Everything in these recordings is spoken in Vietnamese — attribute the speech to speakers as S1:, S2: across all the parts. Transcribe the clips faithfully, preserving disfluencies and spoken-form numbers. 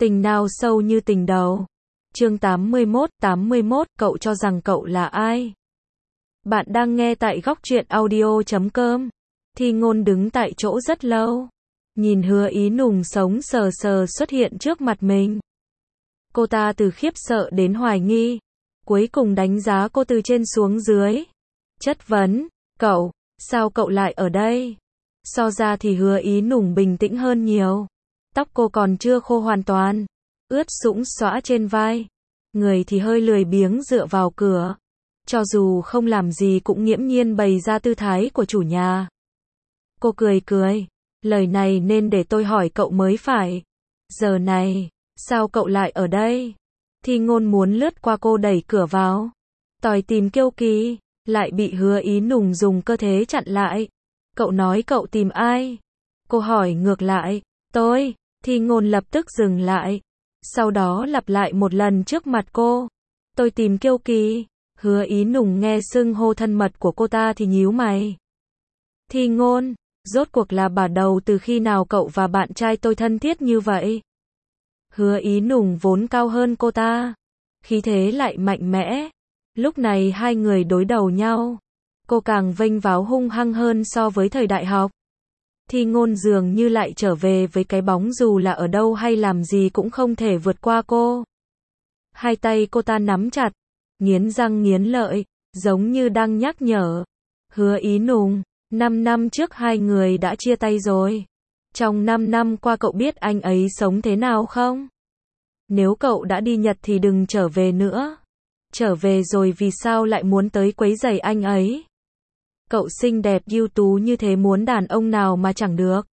S1: Tình nào sâu như tình đầu. Chương tám mươi mốt, tám mươi mốt, cậu cho rằng cậu là ai? Bạn đang nghe tại góc truyện audio chấm com. Thi Ngôn đứng tại chỗ rất lâu. Nhìn Hứa Ý Nùng sống sờ sờ xuất hiện trước mặt mình. Cô ta từ khiếp sợ đến hoài nghi. Cuối cùng đánh giá cô từ trên xuống dưới. Chất vấn, cậu, sao cậu lại ở đây? So ra thì Hứa Ý Nùng bình tĩnh hơn nhiều. Tóc cô còn chưa khô hoàn toàn. Ướt sũng xõa trên vai. Người thì hơi lười biếng dựa vào cửa. Cho dù không làm gì cũng nghiễm nhiên bày ra tư thái của chủ nhà. Cô cười cười. Lời này nên để tôi hỏi cậu mới phải. Giờ này, sao cậu lại ở đây? Thi Ngôn muốn lướt qua cô đẩy cửa vào. Tòi tìm Kiêu Kỳ, lại bị Hứa Ý Nùng dùng cơ thế chặn lại. Cậu nói cậu tìm ai? Cô hỏi ngược lại. Tôi. Thi Ngôn lập tức dừng lại. Sau đó lặp lại một lần trước mặt cô. Tôi tìm Kiêu Kỳ. Hứa Ý Nùng nghe xưng hô thân mật của cô ta thì nhíu mày. Thi Ngôn, rốt cuộc là bà đầu từ khi nào cậu và bạn trai tôi thân thiết như vậy? Hứa Ý Nùng vốn cao hơn cô ta. Khí thế lại mạnh mẽ. Lúc này hai người đối đầu nhau. Cô càng vênh váo hung hăng hơn so với thời đại học. Thi Ngôn dường như lại trở về với cái bóng dù là ở đâu hay làm gì cũng không thể vượt qua cô. Hai tay cô ta nắm chặt, nghiến răng nghiến lợi, giống như đang nhắc nhở. Hứa Ý Nùng, năm năm trước hai người đã chia tay rồi. Trong năm năm qua cậu biết anh ấy sống thế nào không? Nếu cậu đã đi Nhật thì đừng trở về nữa. Trở về rồi vì sao lại muốn tới quấy rầy anh ấy? Cậu xinh đẹp ưu tú như thế muốn đàn ông nào mà chẳng được.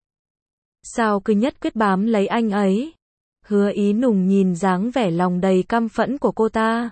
S1: Sao cứ nhất quyết bám lấy anh ấy? Hứa Ý Nùng nhìn dáng vẻ lòng đầy căm phẫn của cô ta.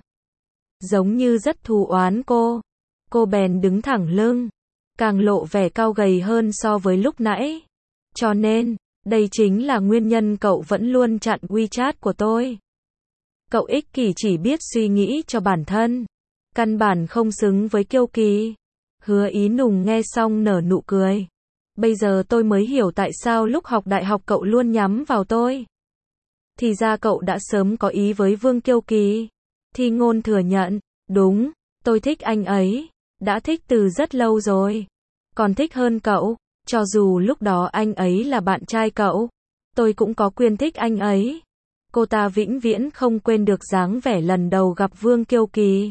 S1: Giống như rất thù oán cô. Cô bèn đứng thẳng lưng. Càng lộ vẻ cao gầy hơn so với lúc nãy. Cho nên, đây chính là nguyên nhân cậu vẫn luôn chặn WeChat của tôi. Cậu ích kỷ chỉ biết suy nghĩ cho bản thân. Căn bản không xứng với Kiêu Kỳ. Hứa Ý Nùng nghe xong nở nụ cười. Bây giờ tôi mới hiểu tại sao lúc học đại học cậu luôn nhắm vào tôi. Thì ra cậu đã sớm có ý với Vương Kiêu Kỳ. Thi Ngôn thừa nhận, đúng, tôi thích anh ấy. Đã thích từ rất lâu rồi. Còn thích hơn cậu. Cho dù lúc đó anh ấy là bạn trai cậu, tôi cũng có quyền thích anh ấy. Cô ta vĩnh viễn không quên được dáng vẻ lần đầu gặp Vương Kiêu Kỳ.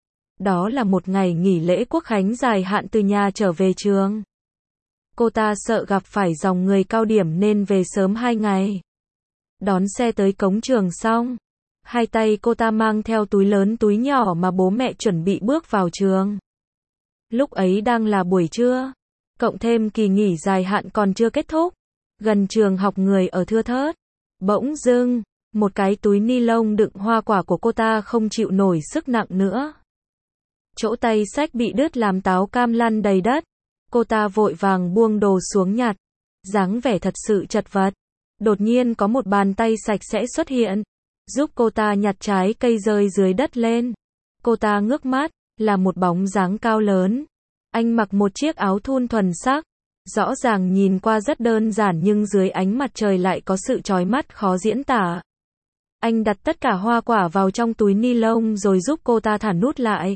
S1: Đó là một ngày nghỉ lễ Quốc khánh dài hạn từ nhà trở về trường. Cô ta sợ gặp phải dòng người cao điểm nên về sớm hai ngày. Đón xe tới cổng trường xong, hai tay cô ta mang theo túi lớn túi nhỏ mà bố mẹ chuẩn bị bước vào trường. Lúc ấy đang là buổi trưa, cộng thêm kỳ nghỉ dài hạn còn chưa kết thúc. Gần trường học người ở thưa thớt. Bỗng dưng, một cái túi ni lông đựng hoa quả của cô ta không chịu nổi sức nặng nữa. Chỗ tay xách bị đứt làm táo cam lăn đầy đất. Cô ta vội vàng buông đồ xuống nhặt. Dáng vẻ thật sự chật vật. Đột nhiên có một bàn tay sạch sẽ xuất hiện. Giúp cô ta nhặt trái cây rơi dưới đất lên. Cô ta ngước mắt, là một bóng dáng cao lớn. Anh mặc một chiếc áo thun thuần sắc. Rõ ràng nhìn qua rất đơn giản nhưng dưới ánh mặt trời lại có sự chói mắt khó diễn tả. Anh đặt tất cả hoa quả vào trong túi ni lông rồi giúp cô ta thả nút lại.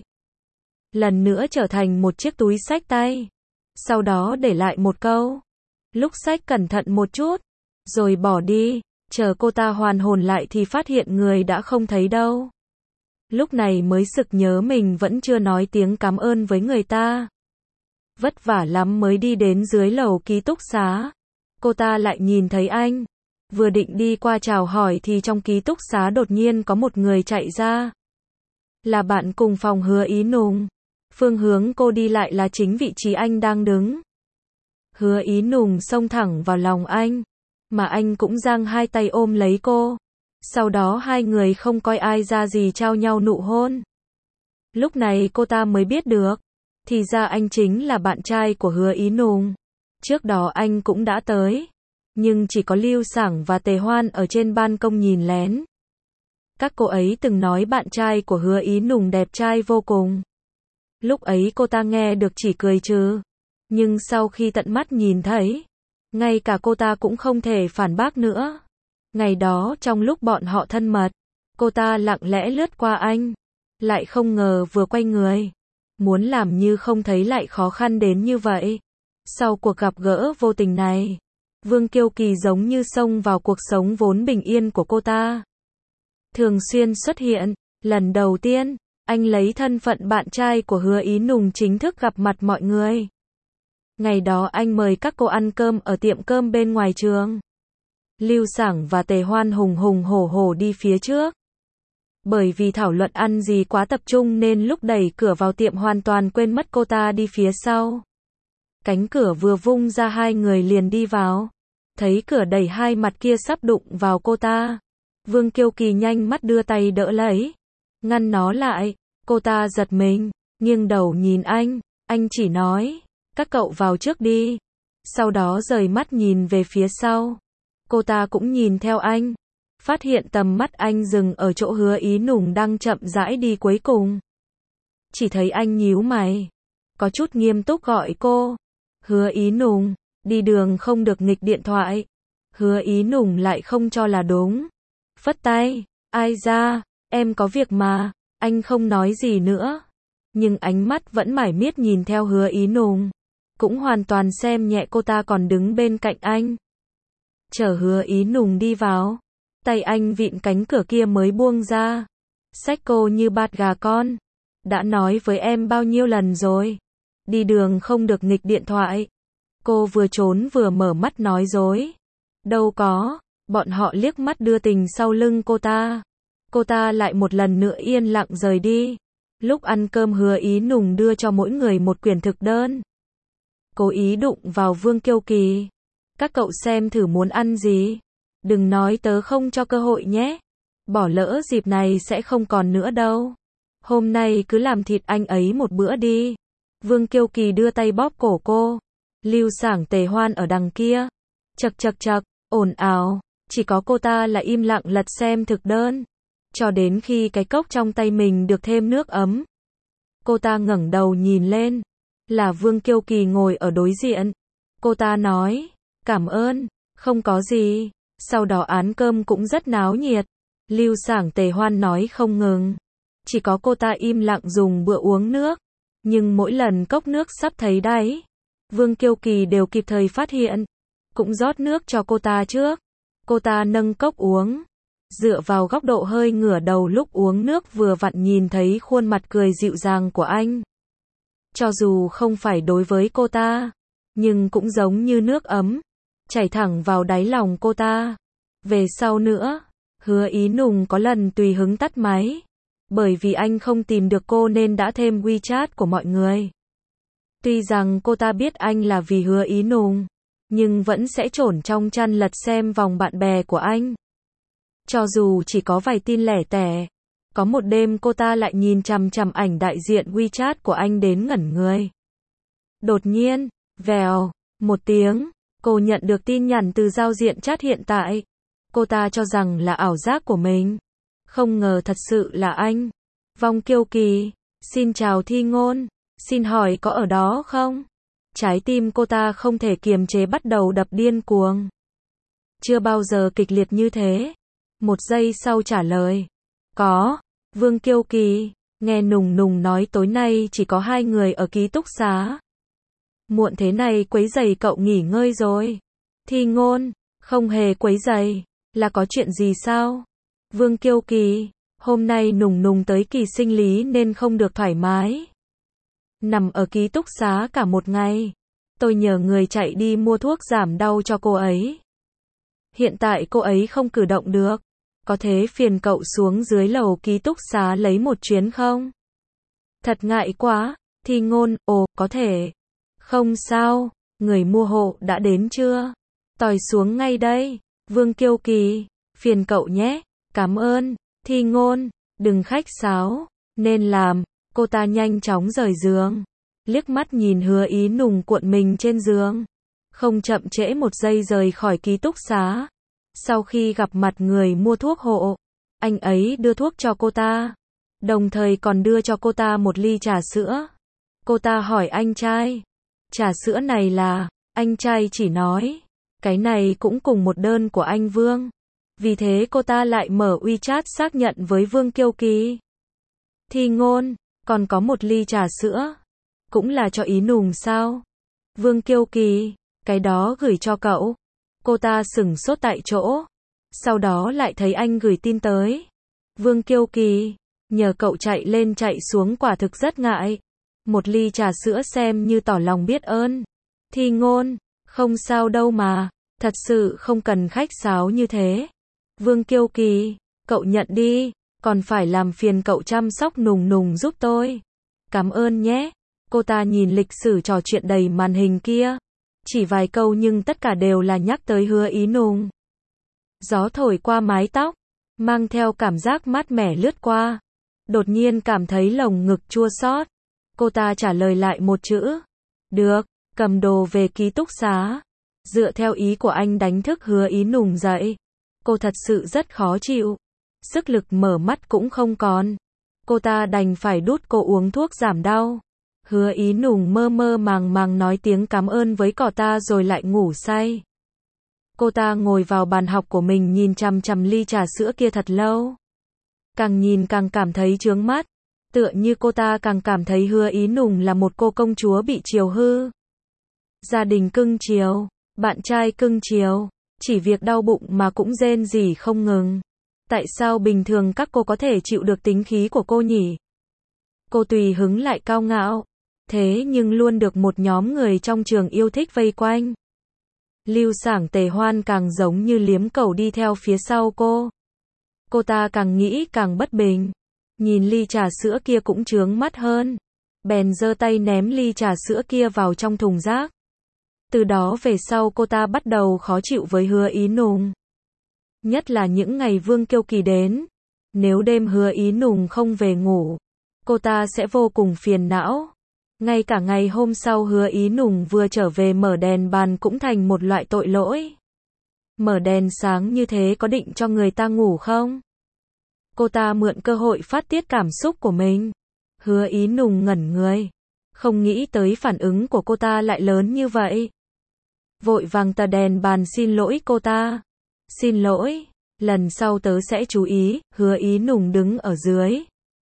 S1: Lần nữa trở thành một chiếc túi xách tay. Sau đó để lại một câu. Lúc xách cẩn thận một chút. Rồi bỏ đi. Chờ cô ta hoàn hồn lại thì phát hiện người đã không thấy đâu. Lúc này mới sực nhớ mình vẫn chưa nói tiếng cảm ơn với người ta. Vất vả lắm mới đi đến dưới lầu ký túc xá. Cô ta lại nhìn thấy anh. Vừa định đi qua chào hỏi thì trong ký túc xá đột nhiên có một người chạy ra. Là bạn cùng phòng Hứa Ý Nùng. Phương hướng cô đi lại là chính vị trí anh đang đứng. Hứa Ý Nùng xông thẳng vào lòng anh. Mà anh cũng giang hai tay ôm lấy cô. Sau đó hai người không coi ai ra gì trao nhau nụ hôn. Lúc này cô ta mới biết được. Thì ra anh chính là bạn trai của Hứa Ý Nùng. Trước đó anh cũng đã tới. Nhưng chỉ có Lưu Sảng và Tề Hoan ở trên ban công nhìn lén. Các cô ấy từng nói bạn trai của Hứa Ý Nùng đẹp trai vô cùng. Lúc ấy cô ta nghe được chỉ cười trừ. Nhưng sau khi tận mắt nhìn thấy, ngay cả cô ta cũng không thể phản bác nữa. Ngày đó trong lúc bọn họ thân mật, cô ta lặng lẽ lướt qua anh, lại không ngờ vừa quay người, muốn làm như không thấy lại khó khăn đến như vậy. Sau cuộc gặp gỡ vô tình này, Vương Kiêu Kỳ giống như xông vào cuộc sống vốn bình yên của cô ta. Thường xuyên xuất hiện, lần đầu tiên, anh lấy thân phận bạn trai của Hứa Ý Nùng chính thức gặp mặt mọi người. Ngày đó anh mời các cô ăn cơm ở tiệm cơm bên ngoài trường. Lưu Sảng và Tề Hoan hùng hùng hổ hổ đi phía trước. Bởi vì thảo luận ăn gì quá tập trung nên lúc đẩy cửa vào tiệm hoàn toàn quên mất cô ta đi phía sau. Cánh cửa vừa vung ra hai người liền đi vào. Thấy cửa đẩy hai mặt kia sắp đụng vào cô ta. Vương Kiêu Kỳ nhanh mắt đưa tay đỡ lấy, ngăn nó lại. Cô ta giật mình, nghiêng đầu nhìn anh. Anh chỉ nói, các cậu vào trước đi. Sau đó rời mắt nhìn về phía sau. Cô ta cũng nhìn theo anh. Phát hiện tầm mắt anh dừng ở chỗ Hứa Ý Nùng đang chậm rãi đi cuối cùng. Chỉ thấy anh nhíu mày, có chút nghiêm túc gọi cô. Hứa Ý Nùng, đi đường không được nghịch điện thoại. Hứa Ý Nùng lại không cho là đúng. Phất tay, ai ra, em có việc mà. Anh không nói gì nữa. Nhưng ánh mắt vẫn mải miết nhìn theo Hứa Ý Nùng. Cũng hoàn toàn xem nhẹ cô ta còn đứng bên cạnh anh. Chờ Hứa Ý Nùng đi vào, tay anh vịn cánh cửa kia mới buông ra. Xách cô như bạt gà con. Đã nói với em bao nhiêu lần rồi. Đi đường không được nghịch điện thoại. Cô vừa trốn vừa mở mắt nói dối. Đâu có. Bọn họ liếc mắt đưa tình sau lưng cô ta. Cô ta lại một lần nữa yên lặng rời đi. Lúc ăn cơm Hứa Ý Nùng đưa cho mỗi người một quyển thực đơn. Cố ý đụng vào Vương Kiêu Kỳ. Các cậu xem thử muốn ăn gì. Đừng nói tớ không cho cơ hội nhé. Bỏ lỡ dịp này sẽ không còn nữa đâu. Hôm nay cứ làm thịt anh ấy một bữa đi. Vương Kiêu Kỳ đưa tay bóp cổ cô. Lưu Sảng Tề Hoan ở đằng kia. Chật chật chật, ồn ào. Chỉ có cô ta là im lặng lật xem thực đơn. Cho đến khi cái cốc trong tay mình được thêm nước ấm. Cô ta ngẩng đầu nhìn lên. Là Vương Kiêu Kỳ ngồi ở đối diện. Cô ta nói, cảm ơn, không có gì. Sau đó án cơm cũng rất náo nhiệt. Lưu Sảng Tề Hoan nói không ngừng. Chỉ có cô ta im lặng dùng bữa uống nước. Nhưng mỗi lần cốc nước sắp thấy đáy, Vương Kiêu Kỳ đều kịp thời phát hiện. Cũng rót nước cho cô ta trước. Cô ta nâng cốc uống. Dựa vào góc độ hơi ngửa đầu lúc uống nước vừa vặn nhìn thấy khuôn mặt cười dịu dàng của anh. Cho dù không phải đối với cô ta, nhưng cũng giống như nước ấm, chảy thẳng vào đáy lòng cô ta. Về sau nữa, Hứa Ý Nùng có lần tùy hứng tắt máy. Bởi vì anh không tìm được cô nên đã thêm WeChat của mọi người. Tuy rằng cô ta biết anh là vì Hứa Ý Nùng, nhưng vẫn sẽ trốn trong chăn lật xem vòng bạn bè của anh. Cho dù chỉ có vài tin lẻ tẻ. Có một đêm cô ta lại nhìn chằm chằm ảnh đại diện WeChat của anh đến ngẩn người. Đột nhiên, vèo, một tiếng, cô nhận được tin nhắn từ giao diện chat hiện tại. Cô ta cho rằng là ảo giác của mình. Không ngờ thật sự là anh. Vong Kiêu Kỳ, xin chào Thi Ngôn, xin hỏi có ở đó không? Trái tim cô ta không thể kiềm chế bắt đầu đập điên cuồng. Chưa bao giờ kịch liệt như thế. Một giây sau trả lời. Có. Vương Kiêu Kỳ, nghe Nùng Nùng nói tối nay chỉ có hai người ở ký túc xá. Muộn thế này quấy rầy cậu nghỉ ngơi rồi. Thi Ngôn, không hề quấy rầy, là có chuyện gì sao? Vương Kiêu Kỳ, hôm nay Nùng Nùng tới kỳ sinh lý nên không được thoải mái. Nằm ở ký túc xá cả một ngày. Tôi nhờ người chạy đi mua thuốc giảm đau cho cô ấy. Hiện tại cô ấy không cử động được. Có thế phiền cậu xuống dưới lầu ký túc xá lấy một chuyến không? Thật ngại quá. Thi Ngôn, ồ, có thể. Không sao, người mua hộ đã đến chưa? Tòi xuống ngay đây. Vương Kiêu Kỳ, phiền cậu nhé. Cảm ơn. Thi Ngôn, đừng khách sáo. Nên làm. Cô ta nhanh chóng rời giường. Liếc mắt nhìn Hứa Ý Nùng cuộn mình trên giường. Không chậm trễ một giây rời khỏi ký túc xá. Sau khi gặp mặt người mua thuốc hộ, anh ấy đưa thuốc cho cô ta. Đồng thời còn đưa cho cô ta một ly trà sữa. Cô ta hỏi anh trai. Trà sữa này là, anh trai chỉ nói. Cái này cũng cùng một đơn của anh Vương. Vì thế cô ta lại mở WeChat xác nhận với Vương Kiêu Kỳ. Thi Ngôn, còn có một ly trà sữa. Cũng là cho Ý Nùng sao? Vương Kiêu Kỳ, cái đó gửi cho cậu. Cô ta sửng sốt tại chỗ. Sau đó lại thấy anh gửi tin tới. Vương Kiêu Kỳ, nhờ cậu chạy lên chạy xuống quả thực rất ngại. Một ly trà sữa xem như tỏ lòng biết ơn. Thi Ngôn, không sao đâu mà, thật sự không cần khách sáo như thế. Vương Kiêu Kỳ, cậu nhận đi, còn phải làm phiền cậu chăm sóc Nùng Nùng giúp tôi. Cảm ơn nhé. Cô ta nhìn lịch sử trò chuyện đầy màn hình kia. Chỉ vài câu nhưng tất cả đều là nhắc tới Hứa Ý Nùng. Gió thổi qua mái tóc, mang theo cảm giác mát mẻ lướt qua. Đột nhiên cảm thấy lồng ngực chua xót. Cô ta trả lời lại một chữ. Được, cầm đồ về ký túc xá. Dựa theo ý của anh đánh thức Hứa Ý Nùng dậy. Cô thật sự rất khó chịu. Sức lực mở mắt cũng không còn. Cô ta đành phải đút cô uống thuốc giảm đau. Hứa Ý Nùng mơ mơ màng màng nói tiếng cảm ơn với cậu ta rồi lại ngủ say. Cô ta ngồi vào bàn học của mình nhìn chằm chằm ly trà sữa kia thật lâu. Càng nhìn càng cảm thấy chướng mắt. Tựa như cô ta càng cảm thấy Hứa Ý Nùng là một cô công chúa bị chiều hư. Gia đình cưng chiều, bạn trai cưng chiều, chỉ việc đau bụng mà cũng rên rỉ không ngừng. Tại sao bình thường các cô có thể chịu được tính khí của cô nhỉ? Cô tùy hứng lại cao ngạo, thế nhưng luôn được một nhóm người trong trường yêu thích vây quanh. Lưu Sảng Tề Hoan càng giống như liếm cầu đi theo phía sau cô. Cô ta càng nghĩ càng bất bình. Nhìn ly trà sữa kia cũng chướng mắt hơn. Bèn giơ tay ném ly trà sữa kia vào trong thùng rác. Từ đó về sau cô ta bắt đầu khó chịu với Hứa Ý Nùng. Nhất là những ngày Vương Kiêu Kỳ đến. Nếu đêm Hứa Ý Nùng không về ngủ, cô ta sẽ vô cùng phiền não. Ngay cả ngày hôm sau Hứa Ý Nùng vừa trở về mở đèn bàn cũng thành một loại tội lỗi. Mở đèn sáng như thế có định cho người ta ngủ không? Cô ta mượn cơ hội phát tiết cảm xúc của mình. Hứa Ý Nùng ngẩn người. Không nghĩ tới phản ứng của cô ta lại lớn như vậy. Vội vàng tờ đèn bàn xin lỗi cô ta. Xin lỗi, lần sau tớ sẽ chú ý. Hứa Ý Nùng đứng ở dưới.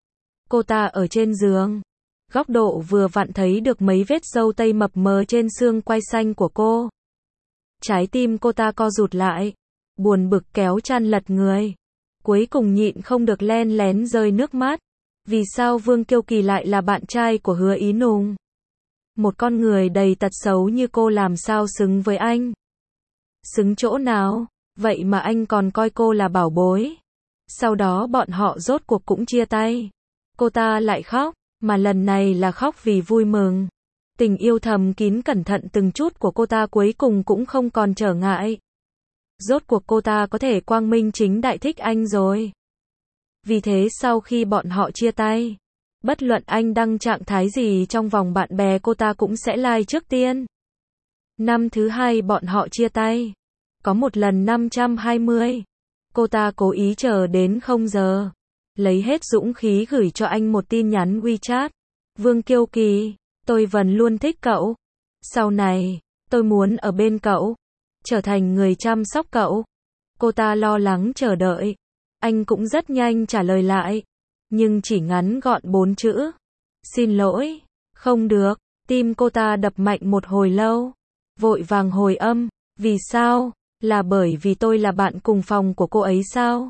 S1: Cô ta ở trên giường. Góc độ vừa vặn thấy được mấy vết râu tây mập mờ trên xương quai xanh của cô. Trái tim cô ta co rụt lại. Buồn bực kéo chăn lật người. Cuối cùng nhịn không được len lén rơi nước mắt. Vì sao Vương Kiêu Kỳ lại là bạn trai của Hứa Ý Nùng? Một con người đầy tật xấu như cô làm sao xứng với anh? Xứng chỗ nào? Vậy mà anh còn coi cô là bảo bối. Sau đó bọn họ rốt cuộc cũng chia tay. Cô ta lại khóc, mà lần này là khóc vì vui mừng. Tình yêu thầm kín cẩn thận từng chút của cô ta cuối cùng cũng không còn trở ngại. Rốt cuộc cô ta có thể quang minh chính đại thích anh rồi. Vì thế sau khi bọn họ chia tay, bất luận anh đăng trạng thái gì trong vòng bạn bè cô ta cũng sẽ like trước tiên. Năm thứ hai bọn họ chia tay. Có một lần năm trăm hai mươi. Cô ta cố ý chờ đến không giờ. Lấy hết dũng khí gửi cho anh một tin nhắn WeChat. Vương Kiêu Kỳ, tôi vẫn luôn thích cậu. Sau này, tôi muốn ở bên cậu. Trở thành người chăm sóc cậu. Cô ta lo lắng chờ đợi. Anh cũng rất nhanh trả lời lại. Nhưng chỉ ngắn gọn bốn chữ. Xin lỗi. Không được. Tim cô ta đập mạnh một hồi lâu. Vội vàng hồi âm. Vì sao? Là bởi vì tôi là bạn cùng phòng của cô ấy sao?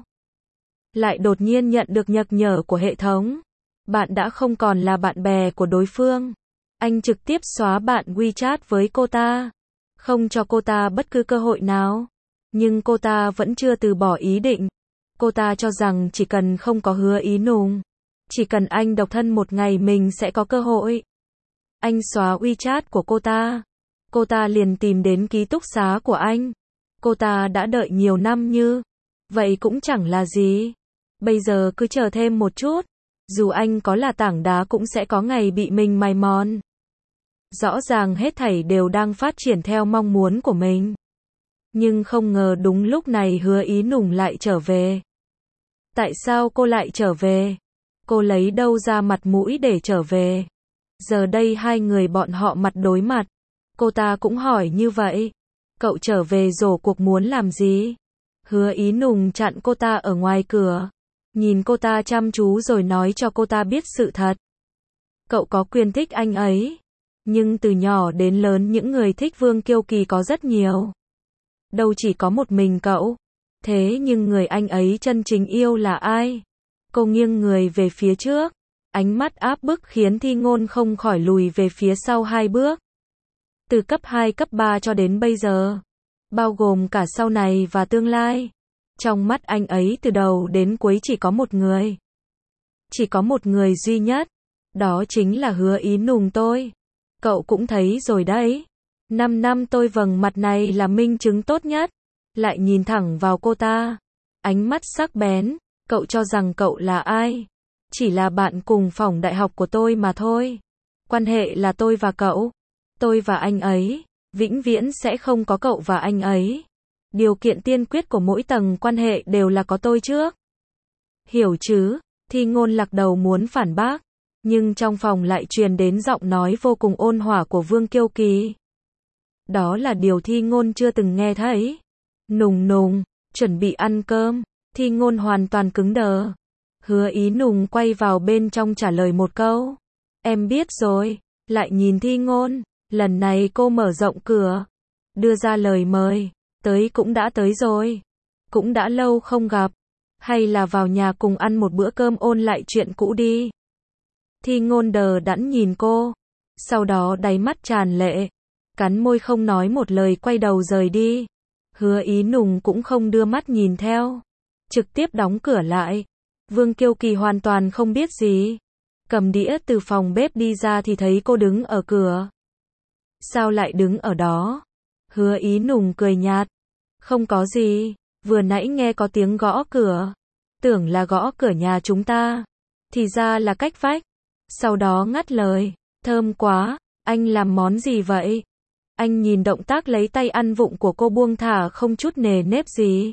S1: Lại đột nhiên nhận được nhắc nhở của hệ thống. Bạn đã không còn là bạn bè của đối phương. Anh trực tiếp xóa bạn WeChat với cô ta. Không cho cô ta bất cứ cơ hội nào. Nhưng cô ta vẫn chưa từ bỏ ý định. Cô ta cho rằng chỉ cần không có Hứa Ý Nùng, chỉ cần anh độc thân một ngày mình sẽ có cơ hội. Anh xóa WeChat của cô ta. Cô ta liền tìm đến ký túc xá của anh. Cô ta đã đợi nhiều năm như vậy cũng chẳng là gì. Bây giờ cứ chờ thêm một chút. Dù anh có là tảng đá cũng sẽ có ngày bị mình mài mòn. Rõ ràng hết thảy đều đang phát triển theo mong muốn của mình. Nhưng không ngờ đúng lúc này Hứa Ý Nùng lại trở về. Tại sao cô lại trở về? Cô lấy đâu ra mặt mũi để trở về? Giờ đây hai người bọn họ mặt đối mặt. Cô ta cũng hỏi như vậy. Cậu trở về rổ cuộc muốn làm gì? Hứa Ý Nùng chặn cô ta ở ngoài cửa, nhìn cô ta chăm chú rồi nói cho cô ta biết sự thật. Cậu có quyền thích anh ấy, nhưng từ nhỏ đến lớn những người thích Vương Kiêu Kỳ có rất nhiều. Đâu chỉ có một mình cậu. Thế nhưng người anh ấy chân chính yêu là ai? Cô nghiêng người về phía trước, ánh mắt áp bức khiến Thi Ngôn không khỏi lùi về phía sau hai bước. Từ cấp hai cấp ba cho đến bây giờ, bao gồm cả sau này và tương lai, trong mắt anh ấy từ đầu đến cuối chỉ có một người. Chỉ có một người duy nhất, đó chính là Hứa Ý Nùng tôi. Cậu cũng thấy rồi đấy. Năm năm tôi vầng mặt này là minh chứng tốt nhất. Lại nhìn thẳng vào cô ta, ánh mắt sắc bén. Cậu cho rằng cậu là ai? Chỉ là bạn cùng phòng đại học của tôi mà thôi. Quan hệ là tôi và cậu. Tôi và anh ấy. Vĩnh viễn sẽ không có cậu và anh ấy. Điều kiện tiên quyết của mỗi tầng quan hệ đều là có tôi trước. Hiểu chứ? Thi Ngôn lắc đầu muốn phản bác, nhưng trong phòng lại truyền đến giọng nói vô cùng ôn hòa của Vương Kiêu Kỳ. Đó là điều Thi Ngôn chưa từng nghe thấy. Nùng Nùng, chuẩn bị ăn cơm. Thi Ngôn hoàn toàn cứng đờ. Hứa Ý Nùng quay vào bên trong trả lời một câu. Em biết rồi. Lại nhìn Thi Ngôn. Lần này cô mở rộng cửa, đưa ra lời mời. Tới cũng đã tới rồi. Cũng đã lâu không gặp. Hay là vào nhà cùng ăn một bữa cơm ôn lại chuyện cũ đi. Thi Ngôn đờ đẫn nhìn cô. Sau đó đáy mắt tràn lệ. Cắn môi không nói một lời quay đầu rời đi. Hứa Ý Nùng cũng không đưa mắt nhìn theo. Trực tiếp đóng cửa lại. Vương Kiêu Kỳ hoàn toàn không biết gì. Cầm đĩa từ phòng bếp đi ra thì thấy cô đứng ở cửa. Sao lại đứng ở đó? Hứa Ý Nùng cười nhạt. Không có gì. Vừa nãy nghe có tiếng gõ cửa. Tưởng là gõ cửa nhà chúng ta. Thì ra là cách vách. Sau đó ngắt lời. Thơm quá. Anh làm món gì vậy? Anh nhìn động tác lấy tay ăn vụng của cô buông thả không chút nề nếp gì.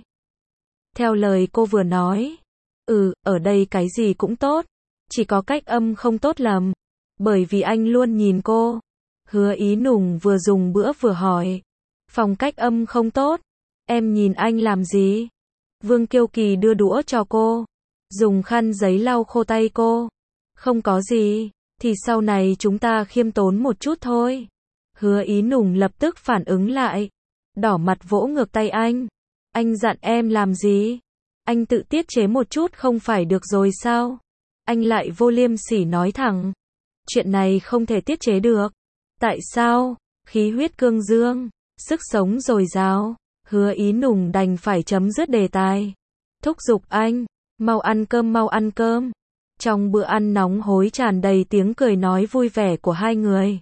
S1: Theo lời cô vừa nói. Ừ, ở đây cái gì cũng tốt. Chỉ có cách âm không tốt lắm. Bởi vì anh luôn nhìn cô. Hứa Ý Nùng vừa dùng bữa vừa hỏi. Phòng cách âm không tốt. Em nhìn anh làm gì? Vương Kiêu Kỳ đưa đũa cho cô. Dùng khăn giấy lau khô tay cô. Không có gì. Thì sau này chúng ta khiêm tốn một chút thôi. Hứa Ý Nùng lập tức phản ứng lại. Đỏ mặt vỗ ngược tay anh. Anh dặn em làm gì? Anh tự tiết chế một chút không phải được rồi sao? Anh lại vô liêm sỉ nói thẳng. Chuyện này không thể tiết chế được. Tại sao? Khí huyết cương dương. Sức sống dồi dào. Hứa Ý Nùng đành phải chấm dứt đề tài. Thúc giục anh. Mau ăn cơm mau ăn cơm. Trong bữa ăn nóng hối tràn đầy tiếng cười nói vui vẻ của hai người.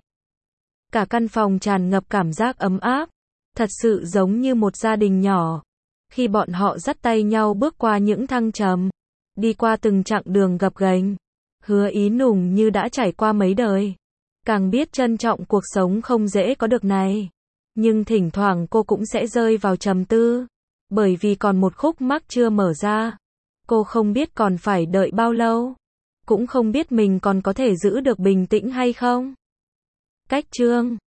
S1: Cả căn phòng tràn ngập cảm giác ấm áp. Thật sự giống như một gia đình nhỏ. Khi bọn họ dắt tay nhau bước qua những thăng trầm. Đi qua từng chặng đường gập ghềnh. Hứa Ý Nùng như đã trải qua mấy đời. Càng biết trân trọng cuộc sống không dễ có được này. Nhưng thỉnh thoảng cô cũng sẽ rơi vào trầm tư. Bởi vì còn một khúc mắc chưa mở ra. Cô không biết còn phải đợi bao lâu. Cũng không biết mình còn có thể giữ được bình tĩnh hay không. Cách chương